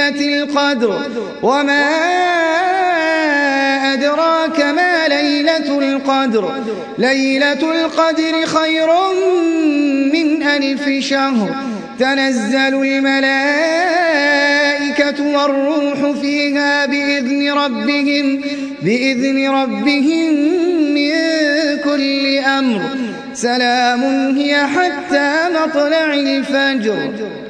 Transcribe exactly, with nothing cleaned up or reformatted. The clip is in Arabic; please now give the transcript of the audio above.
ليلة القدر وما أدراك ما ليلة القدر ليلة القدر خير من ألف شهر تنزل الملائكة والروح فيها بإذن ربهم بإذن ربهم من كل أمر سلام هي حتى مطلع الفجر.